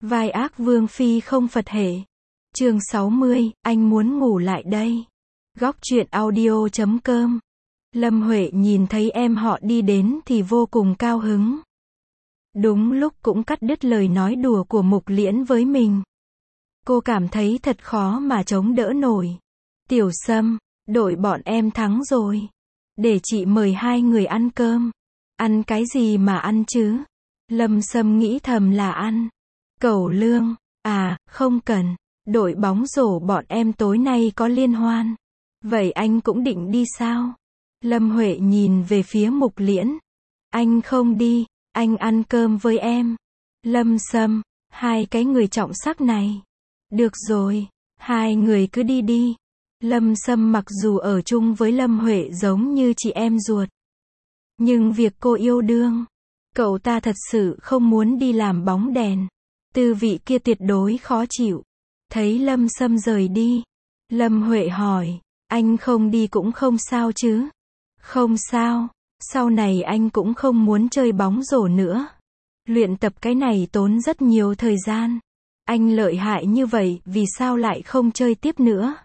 Vai ác vương phi không Phật hệ. Chương 60, anh muốn ngủ lại đây. Góc truyện audio.com. Lâm Huệ nhìn thấy em họ đi đến thì vô cùng cao hứng. Đúng lúc cũng cắt đứt lời nói đùa của Mục Liễn với mình. Cô cảm thấy thật khó mà chống đỡ nổi. Tiểu Sâm, đội bọn em thắng rồi. Để chị mời hai người ăn cơm. Ăn cái gì mà ăn chứ? Lâm Sâm nghĩ thầm là ăn cẩu lương. À, không cần. Đội bóng rổ bọn em tối nay có liên hoan. Vậy anh cũng định đi sao? Lâm Huệ nhìn về phía Mục Liễn. Anh không đi, anh ăn cơm với em. Lâm Sâm, hai cái người trọng sắc này. Được rồi, hai người cứ đi đi. Lâm Sâm mặc dù ở chung với Lâm Huệ giống như chị em ruột. Nhưng việc cô yêu đương, cậu ta thật sự không muốn đi làm bóng đèn. Tư vị kia tuyệt đối khó chịu. Thấy Lâm Sâm rời đi, Lâm Huệ hỏi, anh không đi cũng không sao chứ? Không sao, sau này anh cũng không muốn chơi bóng rổ nữa. Luyện tập cái này tốn rất nhiều thời gian. Anh lợi hại như vậy, vì sao lại không chơi tiếp nữa?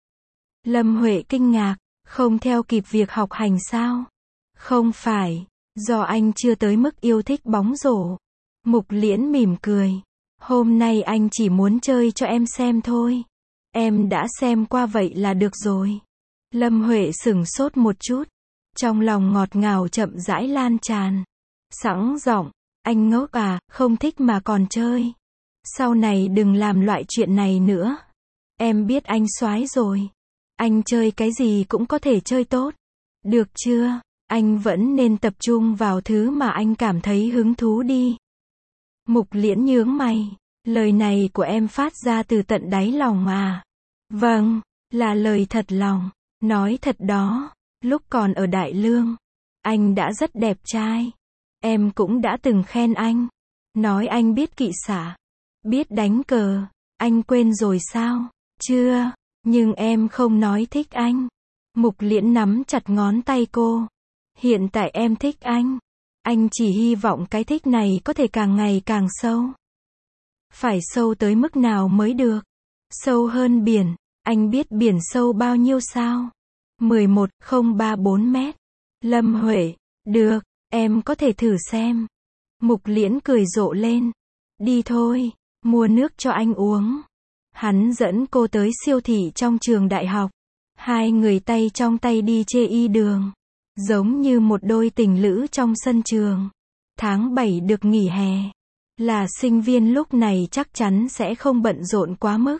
Lâm Huệ kinh ngạc, không theo kịp việc học hành sao? Không phải, do anh chưa tới mức yêu thích bóng rổ. Mục Liễn mỉm cười. Hôm nay anh chỉ muốn chơi cho em xem thôi. Em đã xem qua vậy là được rồi. Lâm Huệ sửng sốt một chút. Trong lòng ngọt ngào chậm rãi lan tràn. Sẵn giọng, anh ngốc à, không thích mà còn chơi. Sau này đừng làm loại chuyện này nữa. Em biết anh soái rồi. Anh chơi cái gì cũng có thể chơi tốt. Được chưa? Anh vẫn nên tập trung vào thứ mà anh cảm thấy hứng thú đi. Mục Liễn nhướng mày. Lời này của em phát ra từ tận đáy lòng à? Vâng, là lời thật lòng. Nói thật đó, lúc còn ở Đại Lương, anh đã rất đẹp trai. Em cũng đã từng khen anh. Nói anh biết kỵ xạ, biết đánh cờ. Anh quên rồi sao? Chưa, nhưng em không nói thích anh. Mục Liễn nắm chặt ngón tay cô. Hiện tại em thích anh. Anh chỉ hy vọng cái thích này có thể càng ngày càng sâu. Phải sâu tới mức nào mới được? Sâu hơn biển. Anh biết biển sâu bao nhiêu sao? 11,034 mét. Lâm Huệ, được, em có thể thử xem. Mục Liễn cười rộ lên. Đi thôi, mua nước cho anh uống. Hắn dẫn cô tới siêu thị trong trường đại học. Hai người tay trong tay đi chê đường. Giống như một đôi tình lữ trong sân trường. Tháng 7 được nghỉ hè. Là sinh viên lúc này chắc chắn sẽ không bận rộn quá mức.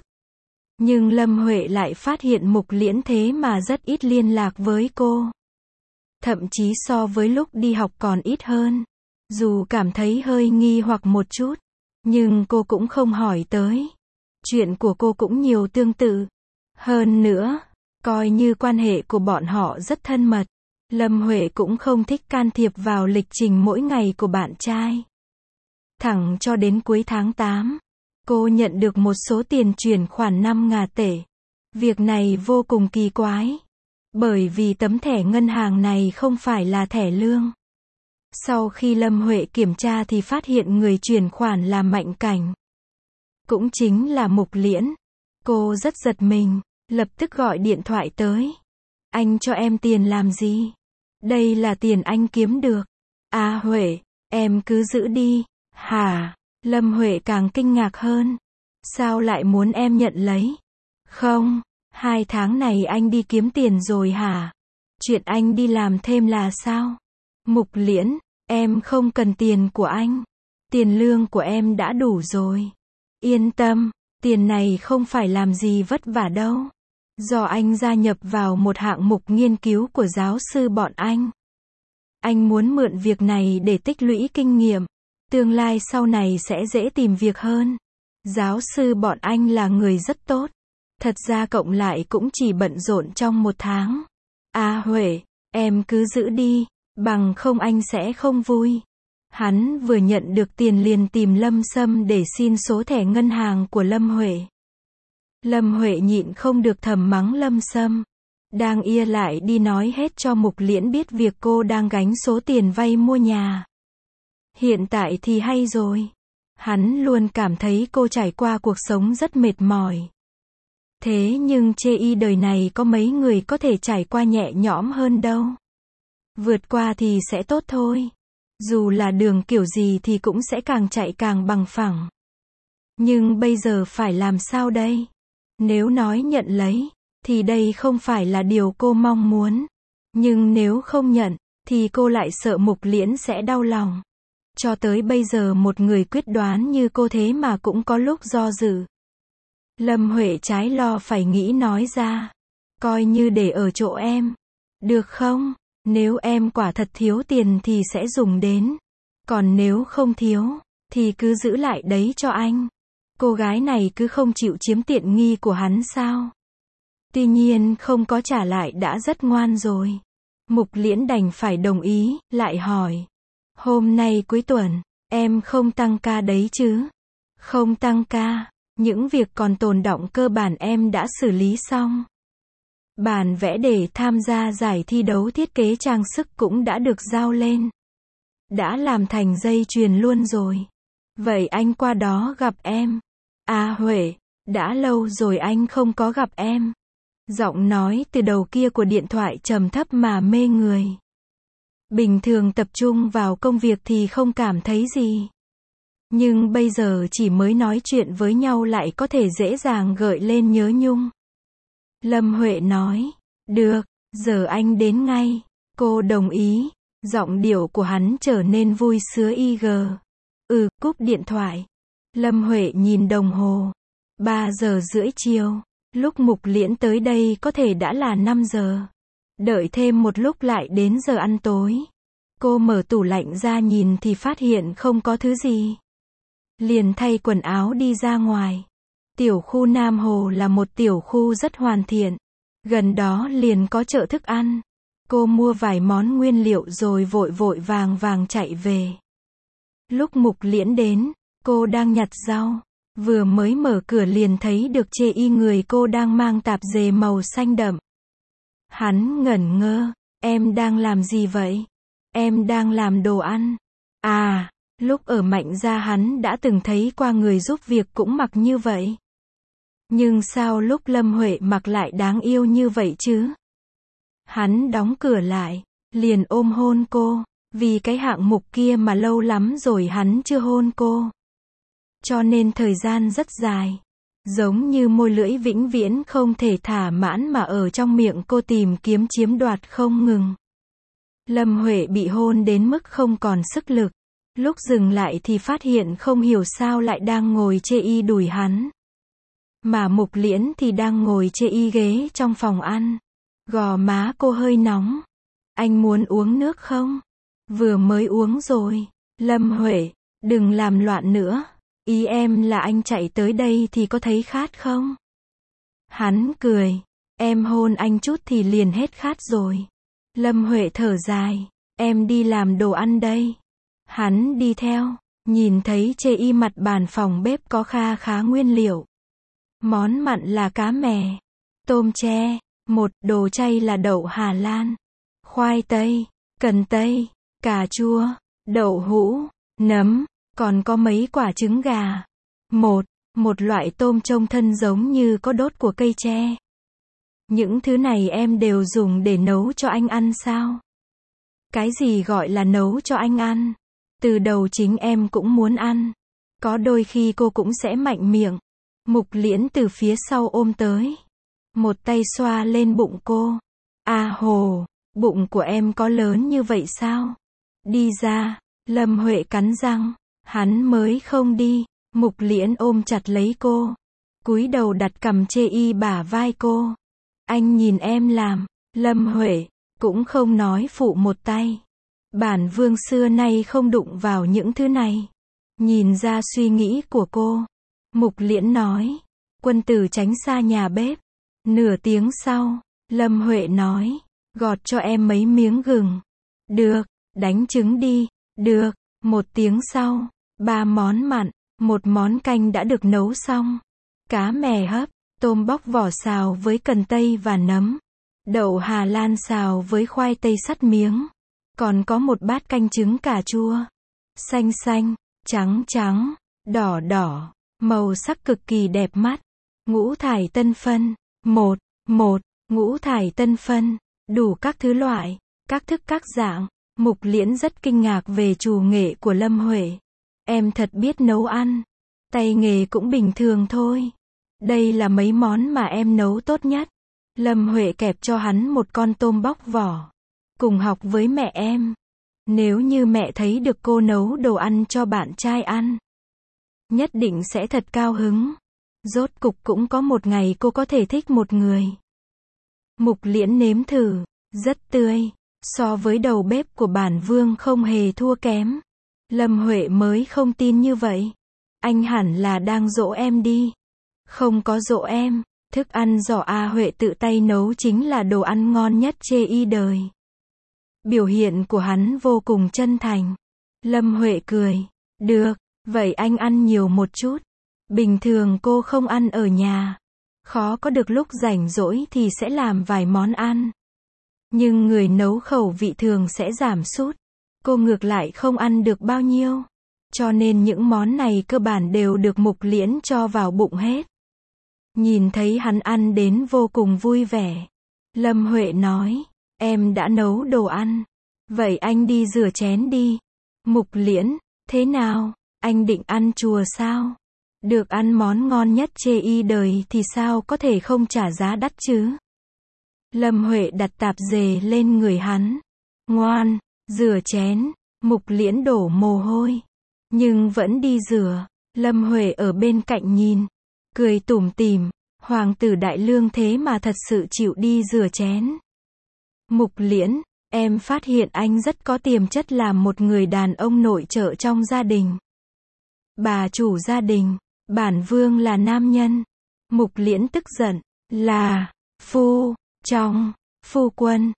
Nhưng Lâm Huệ lại phát hiện Mục Liễn thế mà rất ít liên lạc với cô. Thậm chí so với lúc đi học còn ít hơn. Dù cảm thấy hơi nghi hoặc một chút, nhưng cô cũng không hỏi tới. Chuyện của cô cũng nhiều tương tự. Hơn nữa, coi như quan hệ của bọn họ rất thân mật. Lâm Huệ cũng không thích can thiệp vào lịch trình mỗi ngày của bạn trai. Thẳng cho đến cuối tháng 8, cô nhận được một số tiền chuyển khoản 5.000 tệ. Việc này vô cùng kỳ quái. Bởi vì tấm thẻ ngân hàng này không phải là thẻ lương. Sau khi Lâm Huệ kiểm tra thì phát hiện người chuyển khoản là Mạnh Cảnh. Cũng chính là Mục Liễn. Cô rất giật mình, lập tức gọi điện thoại tới. Anh cho em tiền làm gì? Đây là tiền anh kiếm được. À Huệ, em cứ giữ đi. Hả? Lâm Huệ càng kinh ngạc hơn. Sao lại muốn em nhận lấy? Không, 2 tháng này anh đi kiếm tiền rồi hả? Chuyện anh đi làm thêm là sao? Mục Liễn, em không cần tiền của anh. Tiền lương của em đã đủ rồi. Yên tâm, tiền này không phải làm gì vất vả đâu. Do anh gia nhập vào một hạng mục nghiên cứu của giáo sư bọn anh. Anh muốn mượn việc này để tích lũy kinh nghiệm. Tương lai sau này sẽ dễ tìm việc hơn. Giáo sư bọn anh là người rất tốt. Thật ra cộng lại cũng chỉ bận rộn trong 1 tháng. À Huệ, em cứ giữ đi, bằng không anh sẽ không vui. Hắn vừa nhận được tiền liền tìm Lâm Sâm để xin số thẻ ngân hàng của Lâm Huệ. Lâm Huệ nhịn không được thầm mắng Lâm Sâm. Đang ia lại đi nói hết cho Mục Liễn biết việc cô đang gánh số tiền vay mua nhà. Hiện tại thì hay rồi. Hắn luôn cảm thấy cô trải qua cuộc sống rất mệt mỏi. Thế nhưng chê y đời này có mấy người có thể trải qua nhẹ nhõm hơn đâu. Vượt qua thì sẽ tốt thôi. Dù là đường kiểu gì thì cũng sẽ càng chạy càng bằng phẳng. Nhưng bây giờ phải làm sao đây? Nếu nói nhận lấy, thì đây không phải là điều cô mong muốn. Nhưng nếu không nhận, thì cô lại sợ Mục Liễn sẽ đau lòng. Cho tới bây giờ một người quyết đoán như cô thế mà cũng có lúc do dự. Lâm Huệ trái lo phải nghĩ nói ra. Coi như để ở chỗ em. Được không? Nếu em quả thật thiếu tiền thì sẽ dùng đến. Còn nếu không thiếu, thì cứ giữ lại đấy cho anh. Cô gái này cứ không chịu chiếm tiện nghi của hắn sao? Tuy nhiên không có trả lại đã rất ngoan rồi. Mục Liễn đành phải đồng ý, lại hỏi. Hôm nay cuối tuần, em không tăng ca đấy chứ? Không tăng ca, những việc còn tồn đọng cơ bản em đã xử lý xong. Bản vẽ để tham gia giải thi đấu thiết kế trang sức cũng đã được giao lên. Đã làm thành dây chuyền luôn rồi. Vậy anh qua đó gặp em. À Huệ, đã lâu rồi anh không có gặp em. Giọng nói từ đầu kia của điện thoại trầm thấp mà mê người. Bình thường tập trung vào công việc thì không cảm thấy gì. Nhưng bây giờ chỉ mới nói chuyện với nhau lại có thể dễ dàng gợi lên nhớ nhung. Lâm Huệ nói, được, giờ anh đến ngay. Cô đồng ý, giọng điệu của hắn trở nên vui sứa IG. Cúp điện thoại. Lâm Huệ nhìn đồng hồ. 3:30 chiều. Lúc Mục Liễn tới đây có thể đã là 5 giờ. Đợi thêm một lúc lại đến giờ ăn tối. Cô mở tủ lạnh ra nhìn thì phát hiện không có thứ gì. Liền thay quần áo đi ra ngoài. Tiểu khu Nam Hồ là một tiểu khu rất hoàn thiện. Gần đó liền có chợ thức ăn. Cô mua vài món nguyên liệu rồi vội vội vàng vàng chạy về. Lúc Mục Liễn đến, cô đang nhặt rau. Vừa mới mở cửa liền thấy được chê y người cô đang mang tạp dề màu xanh đậm. Hắn ngẩn ngơ, em đang làm gì vậy? Em đang làm đồ ăn. À, lúc ở Mạnh Gia hắn đã từng thấy qua người giúp việc cũng mặc như vậy. Nhưng sao lúc Lâm Huệ mặc lại đáng yêu như vậy chứ? Hắn đóng cửa lại, liền ôm hôn cô, vì cái hạng mục kia mà lâu lắm rồi hắn chưa hôn cô. Cho nên thời gian rất dài. Giống như môi lưỡi vĩnh viễn không thể thỏa mãn mà ở trong miệng cô tìm kiếm chiếm đoạt không ngừng. Lâm Huệ bị hôn đến mức không còn sức lực. Lúc dừng lại thì phát hiện không hiểu sao lại đang ngồi chê y đùi hắn. Mà Mục Liễn thì đang ngồi chê y ghế trong phòng ăn. Gò má cô hơi nóng. Anh muốn uống nước không? Vừa mới uống rồi. Lâm Huệ, đừng làm loạn nữa. Ý em là anh chạy tới đây thì có thấy khát không? Hắn cười. Em hôn anh chút thì liền hết khát rồi. Lâm Huệ thở dài. Em đi làm đồ ăn đây. Hắn đi theo. Nhìn thấy chê y mặt bàn phòng bếp có kha khá nguyên liệu. Món mặn là cá mè, tôm tre, một đồ chay là đậu Hà Lan, khoai tây, cần tây, cà chua, đậu hũ, nấm, còn có mấy quả trứng gà. Một loại tôm trông thân giống như có đốt của cây tre. Những thứ này em đều dùng để nấu cho anh ăn sao? Cái gì gọi là nấu cho anh ăn? Từ đầu chính em cũng muốn ăn. Có đôi khi cô cũng sẽ mạnh miệng. Mục Liễn từ phía sau ôm tới. Một tay xoa lên bụng cô. À hồ, bụng của em có lớn như vậy sao? Đi ra. Lâm Huệ cắn răng. Hắn mới không đi. Mục Liễn ôm chặt lấy cô. Cúi đầu đặt cằm chê y bả vai cô. Anh nhìn em làm. Lâm Huệ cũng không nói phụ một tay. Bản Vương xưa nay không đụng vào những thứ này. Nhìn ra suy nghĩ của cô. Mục Liễn nói. Quân tử tránh xa nhà bếp. Nửa tiếng sau, Lâm Huệ nói. Gọt cho em mấy miếng gừng. Được, đánh trứng đi. Được, 1 tiếng sau, 3 món mặn, 1 món canh đã được nấu xong. Cá mè hấp, tôm bóc vỏ xào với cần tây và nấm. Đậu Hà Lan xào với khoai tây sắt miếng. Còn có một bát canh trứng cà chua. Xanh xanh, trắng trắng. đỏ đỏ, màu sắc cực kỳ đẹp mắt. Ngũ thải tân phân, một, ngũ thải tân phân, đủ các thứ loại, các thức các dạng. Mục Liễn rất kinh ngạc về trù nghệ của Lâm Huệ. Em thật biết nấu ăn. Tay nghề cũng bình thường thôi. Đây là mấy món mà em nấu tốt nhất. Lâm Huệ kẹp cho hắn một con tôm bóc vỏ. Cùng học với mẹ em. Nếu như mẹ thấy được cô nấu đồ ăn cho bạn trai ăn, nhất định sẽ thật cao hứng. Rốt cục cũng có một ngày cô có thể thích một người. Mục Liễn nếm thử, rất tươi. So với đầu bếp của bản vương không hề thua kém. Lâm Huệ mới không tin như vậy. Anh hẳn là đang dỗ em đi. Không có dỗ em, thức ăn do A Huệ tự tay nấu chính là đồ ăn ngon nhất chê y đời. Biểu hiện của hắn vô cùng chân thành. Lâm Huệ cười, được, vậy anh ăn nhiều một chút. Bình thường cô không ăn ở nhà. Khó có được lúc rảnh rỗi thì sẽ làm vài món ăn. Nhưng người nấu khẩu vị thường sẽ giảm sút. Cô ngược lại không ăn được bao nhiêu. Cho nên những món này cơ bản đều được Mục Liễn cho vào bụng hết. Nhìn thấy hắn ăn đến vô cùng vui vẻ. Lâm Huệ nói, em đã nấu đồ ăn. Vậy anh đi rửa chén đi. Mục Liễn, thế nào, anh định ăn chùa sao? Được ăn món ngon nhất chê y đời thì sao có thể không trả giá đắt chứ? Lâm Huệ đặt tạp dề lên người hắn. Ngoan, rửa chén. Mục Liễn đổ mồ hôi. Nhưng vẫn đi rửa. Lâm Huệ ở bên cạnh nhìn. Cười tủm tỉm. Hoàng tử đại lương thế mà thật sự chịu đi rửa chén. Mục Liễn, em phát hiện anh rất có tiềm chất làm một người đàn ông nội trợ trong gia đình. Bà chủ gia đình. Bản vương là nam nhân. Mục Liễn tức giận. Là phu quân.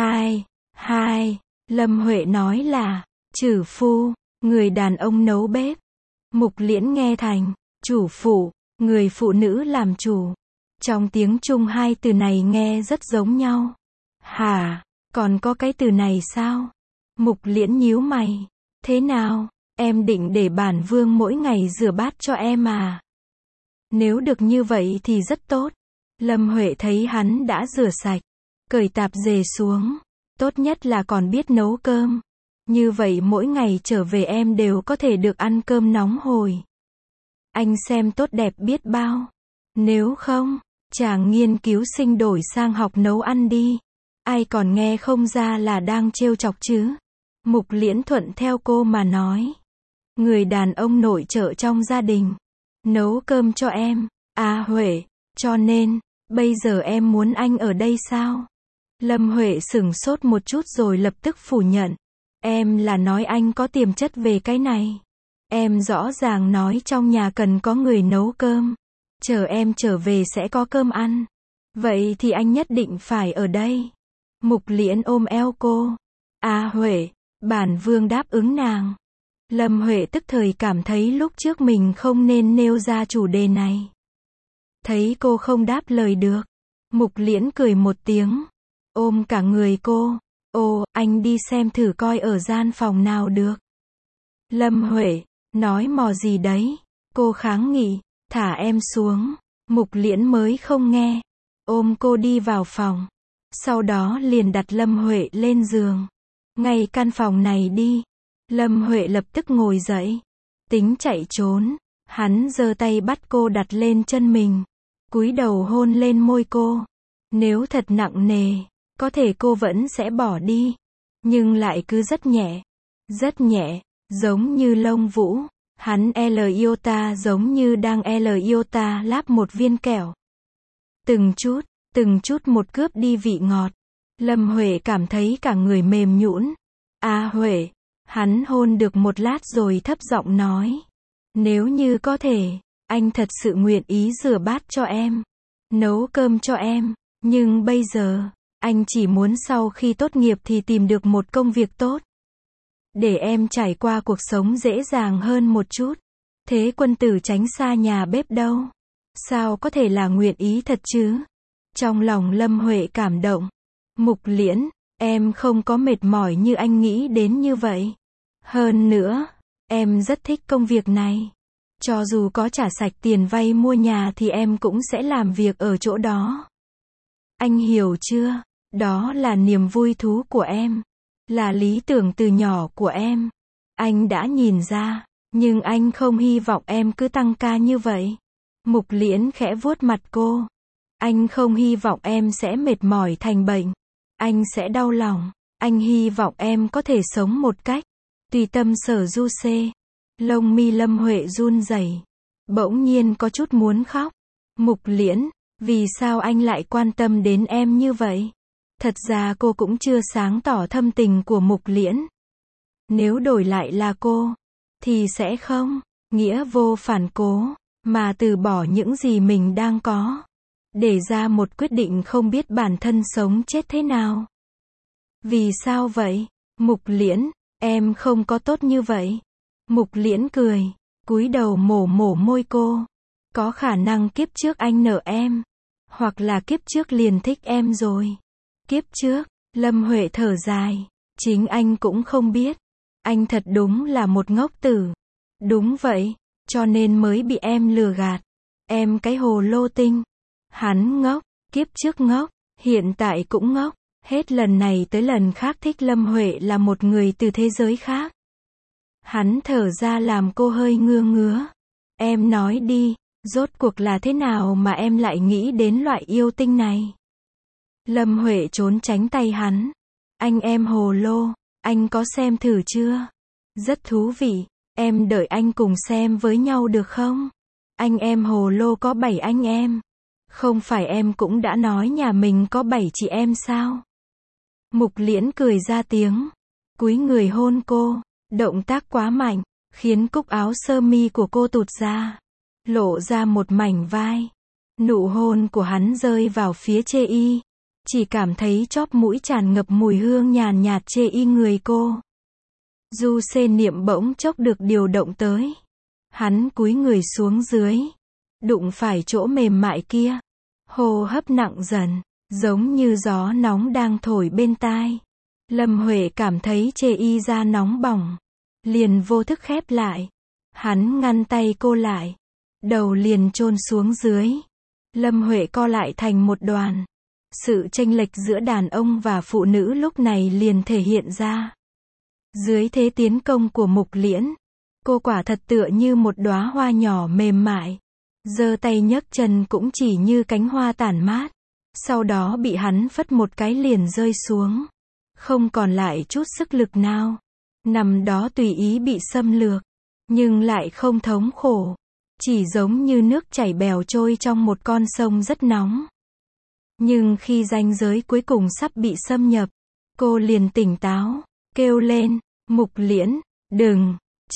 Hai. Lâm Huệ nói là trừ phu, người đàn ông nấu bếp. Mục Liễn nghe thành chủ phụ, người phụ nữ làm chủ. Trong tiếng Trung hai từ này nghe rất giống nhau. Hả, còn có cái từ này sao? Mục Liễn nhíu mày. Thế nào, em định để bản vương mỗi ngày rửa bát cho em à? Nếu được như vậy thì rất tốt. Lâm Huệ thấy hắn đã rửa sạch, cởi tạp dề xuống. Tốt nhất là còn biết nấu cơm. Như vậy mỗi ngày trở về em đều có thể được ăn cơm nóng hổi. Anh xem tốt đẹp biết bao. Nếu không, chàng nghiên cứu sinh đổi sang học nấu ăn đi. Ai còn nghe không ra là đang trêu chọc chứ. Mục Liễn thuận theo cô mà nói. Người đàn ông nội trợ trong gia đình. Nấu cơm cho em. À Huệ, cho nên, bây giờ em muốn anh ở đây sao? Lâm Huệ sửng sốt một chút rồi lập tức phủ nhận. Em là nói anh có tiềm chất về cái này. Em rõ ràng nói trong nhà cần có người nấu cơm. Chờ em trở về sẽ có cơm ăn. Vậy thì anh nhất định phải ở đây. Mục Liễn ôm eo cô. À Huệ, bản vương đáp ứng nàng. Lâm Huệ tức thời cảm thấy lúc trước mình không nên nêu ra chủ đề này. Thấy cô không đáp lời được. Mục Liễn cười một tiếng. Ôm cả người cô. Ồ, anh đi xem thử coi ở gian phòng nào được. Lâm Huệ, nói mò gì đấy. Cô kháng nghị, thả em xuống. Mục Liễn mới không nghe. Ôm cô đi vào phòng. Sau đó liền đặt Lâm Huệ lên giường. Ngay căn phòng này đi. Lâm Huệ lập tức ngồi dậy. Tính chạy trốn. Hắn giơ tay bắt cô đặt lên chân mình. Cúi đầu hôn lên môi cô. Nếu thật nặng nề, có thể cô vẫn sẽ bỏ đi. Nhưng lại cứ rất nhẹ. Rất nhẹ, giống như lông vũ. Hắn L iota giống như đang L iota láp một viên kẹo. Từng chút một cướp đi vị ngọt. Lâm Huệ cảm thấy cả người mềm nhũn. À Huệ, hắn hôn được một lát rồi thấp giọng nói. Nếu như có thể, anh thật sự nguyện ý rửa bát cho em. Nấu cơm cho em. Nhưng bây giờ, anh chỉ muốn sau khi tốt nghiệp thì tìm được một công việc tốt. Để em trải qua cuộc sống dễ dàng hơn một chút. Thế quân tử tránh xa nhà bếp đâu. Sao có thể là nguyện ý thật chứ? Trong lòng Lâm Huệ cảm động. Mục Liễn, em không có mệt mỏi như anh nghĩ đến như vậy. Hơn nữa, em rất thích công việc này. Cho dù có trả sạch tiền vay mua nhà thì em cũng sẽ làm việc ở chỗ đó. Anh hiểu chưa? Đó là niềm vui thú của em. Là lý tưởng từ nhỏ của em. Anh đã nhìn ra. Nhưng anh không hy vọng em cứ tăng ca như vậy. Mục Liễn khẽ vuốt mặt cô. Anh không hy vọng em sẽ mệt mỏi thành bệnh. Anh sẽ đau lòng. Anh hy vọng em có thể sống một cách tùy tâm sở du xê. Lông mi Lâm Huệ run rẩy. Bỗng nhiên có chút muốn khóc. Mục Liễn, vì sao anh lại quan tâm đến em như vậy? Thật ra cô cũng chưa sáng tỏ thâm tình của Mục Liễn. Nếu đổi lại là cô, thì sẽ không, nghĩa vô phản cố, mà từ bỏ những gì mình đang có. Để ra một quyết định không biết bản thân sống chết thế nào. Vì sao vậy? Mục Liễn, em không có tốt như vậy. Mục Liễn cười, cúi đầu mổ môi cô. Có khả năng kiếp trước anh nợ em. Hoặc là kiếp trước liền thích em rồi. Kiếp trước, Lâm Huệ thở dài. Chính anh cũng không biết. Anh thật đúng là một ngốc tử. Đúng vậy, cho nên mới bị em lừa gạt. Em cái hồ lô tinh. Hắn ngốc, kiếp trước ngốc, hiện tại cũng ngốc. Hết lần này tới lần khác thích Lâm Huệ là một người từ thế giới khác. Hắn thở ra làm cô hơi ngứa. Em nói đi, rốt cuộc là thế nào mà em lại nghĩ đến loại yêu tinh này? Lâm Huệ trốn tránh tay hắn. Anh em hồ lô, anh có xem thử chưa? Rất thú vị, em đợi anh cùng xem với nhau được không? Anh em hồ lô có 7 anh em. Không phải em cũng đã nói nhà mình có 7 chị em sao? Mục Liễn cười ra tiếng. Cúi người hôn cô. Động tác quá mạnh, khiến cúc áo sơ mi của cô tụt ra. Lộ ra một mảnh vai. Nụ hôn của hắn rơi vào phía chê y. Chỉ cảm thấy chóp mũi tràn ngập mùi hương nhàn nhạt chê y người cô. Du xê niệm bỗng chốc được điều động tới. Hắn cúi người xuống dưới. Đụng phải chỗ mềm mại kia. Hô hấp nặng dần, giống như gió nóng đang thổi bên tai. Lâm Huệ cảm thấy chê y da nóng bỏng. Liền vô thức khép lại. Hắn ngăn tay cô lại. Đầu liền chôn xuống dưới. Lâm Huệ co lại thành một đoàn. Sự chênh lệch giữa đàn ông và phụ nữ lúc này liền thể hiện ra. Dưới thế tiến công của Mục Liễn, cô quả thật tựa như một đóa hoa nhỏ mềm mại. Giơ tay nhấc chân cũng chỉ như cánh hoa tản mát. Sau đó bị hắn phất một cái liền rơi xuống. Không còn lại chút sức lực nào. Nằm đó tùy ý bị xâm lược. Nhưng lại không thống khổ. Chỉ giống như nước chảy bèo trôi trong một con sông rất nóng. Nhưng khi ranh giới cuối cùng sắp bị xâm nhập, cô liền tỉnh táo, kêu lên, Mục Liễn, đừng,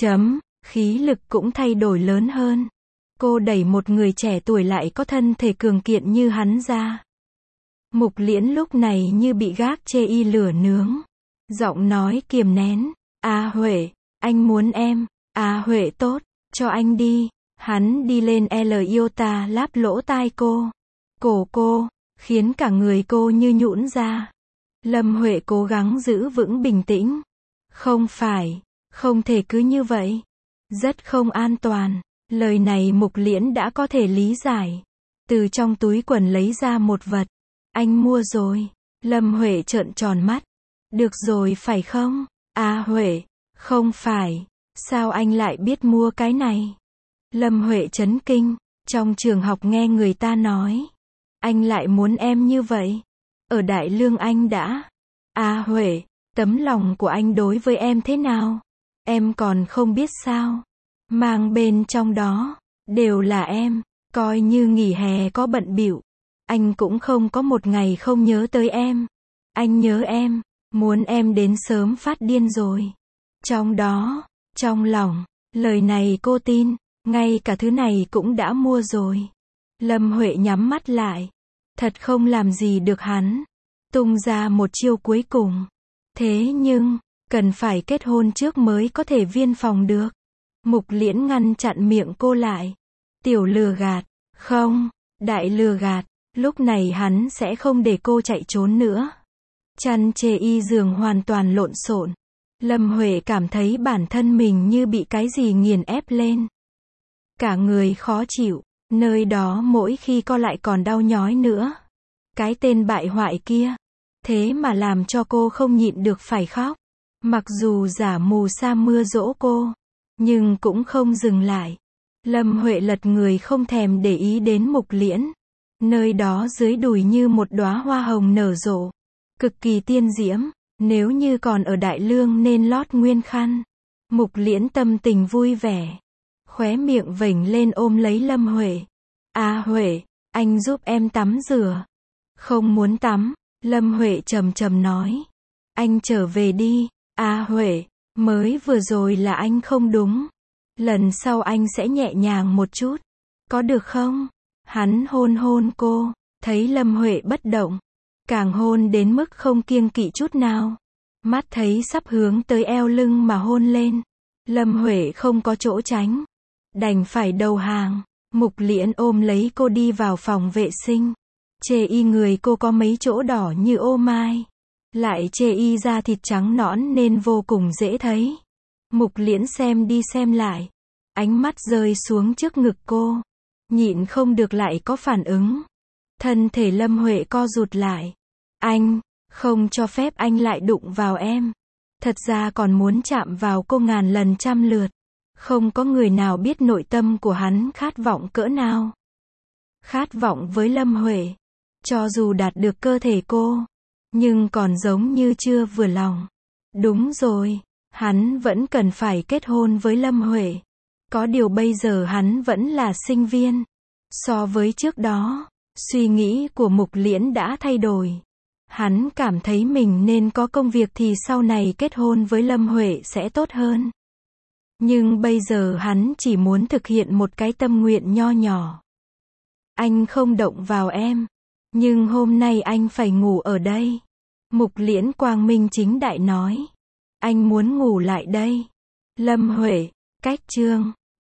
khí lực cũng thay đổi lớn hơn. Cô đẩy một người trẻ tuổi lại có thân thể cường kiện như hắn ra. Mục Liễn lúc này như bị gác chê y lửa nướng. Giọng nói kiềm nén, Huệ, anh muốn em, Huệ tốt, cho anh đi. Hắn đi lên L iota láp lỗ tai cô. Cổ cô, khiến cả người cô như nhũn ra. Lâm Huệ cố gắng giữ vững bình tĩnh. Không phải, không thể cứ như vậy. Rất không an toàn. Lời này Mục Liễn đã có thể lý giải. Từ trong túi quần lấy ra một vật. Anh mua rồi. Lâm Huệ trợn tròn mắt. Được rồi phải không? Huệ, không phải. Sao anh lại biết mua cái này? Lâm Huệ chấn kinh. Trong trường học nghe người ta nói. Anh lại muốn em như vậy. Ở Đại Lương anh đã. Huệ, tấm lòng của anh đối với em thế nào? Em còn không biết sao? Mang bên trong đó, đều là em. Coi như nghỉ hè có bận bịu. Anh cũng không có một ngày không nhớ tới em. Anh nhớ em, muốn em đến sớm phát điên rồi. Trong đó, trong lòng, lời này cô tin, ngay cả thứ này cũng đã mua rồi. Lâm Huệ nhắm mắt lại. Thật không làm gì được hắn. Tung ra một chiêu cuối cùng. Thế nhưng, cần phải kết hôn trước mới có thể viên phòng được. Mục Liễn ngăn chặn miệng cô lại. Tiểu lừa gạt. Không, đại lừa gạt. Lúc này hắn sẽ không để cô chạy trốn nữa. Chăn chê y giường hoàn toàn lộn xộn. Lâm Huệ cảm thấy bản thân mình như bị cái gì nghiền ép lên. Cả người khó chịu, nơi đó mỗi khi co lại còn đau nhói nữa. Cái tên bại hoại kia. Thế mà làm cho cô không nhịn được phải khóc. Mặc dù giả mù sa mưa dỗ cô, nhưng cũng không dừng lại. Lâm Huệ lật người không thèm để ý đến Mục Liễn. Nơi đó dưới đùi như một đóa hoa hồng nở rộ. Cực kỳ tiên diễm, nếu như còn ở Đại Lương nên lót nguyên khăn. Mục Liễn tâm tình vui vẻ. Khóe miệng vểnh lên ôm lấy Lâm Huệ. À Huệ, anh giúp em tắm rửa. Không muốn tắm, Lâm Huệ trầm trầm nói. Anh trở về đi. À Huệ, mới vừa rồi là anh không đúng. Lần sau anh sẽ nhẹ nhàng một chút. Có được không? Hắn hôn hôn cô, thấy Lâm Huệ bất động. Càng hôn đến mức không kiêng kỵ chút nào. Mắt thấy sắp hướng tới eo lưng mà hôn lên. Lâm Huệ không có chỗ tránh. Đành phải đầu hàng. Mục Liễn ôm lấy cô đi vào phòng vệ sinh. Chê y người cô có mấy chỗ đỏ như ô mai. Lại chê y da thịt trắng nõn nên vô cùng dễ thấy. Mục Liễn xem đi xem lại. Ánh mắt rơi xuống trước ngực cô. Nhịn không được lại có phản ứng. Thân thể Lâm Huệ co rụt lại. Anh, không cho phép anh lại đụng vào em. Thật ra còn muốn chạm vào cô ngàn lần trăm lượt. Không có người nào biết nội tâm của hắn khát vọng cỡ nào. Khát vọng với Lâm Huệ. Cho dù đạt được cơ thể cô, nhưng còn giống như chưa vừa lòng. Đúng rồi, hắn vẫn cần phải kết hôn với Lâm Huệ. Có điều bây giờ hắn vẫn là sinh viên. So với trước đó, suy nghĩ của Mục Liễn đã thay đổi. Hắn cảm thấy mình nên có công việc thì sau này kết hôn với Lâm Huệ sẽ tốt hơn. Nhưng bây giờ hắn chỉ muốn thực hiện một cái tâm nguyện nho nhỏ. Anh không động vào em. Nhưng hôm nay anh phải ngủ ở đây. Mục Liễn quang minh chính đại nói. Anh muốn ngủ lại đây. Lâm Huệ, cách chương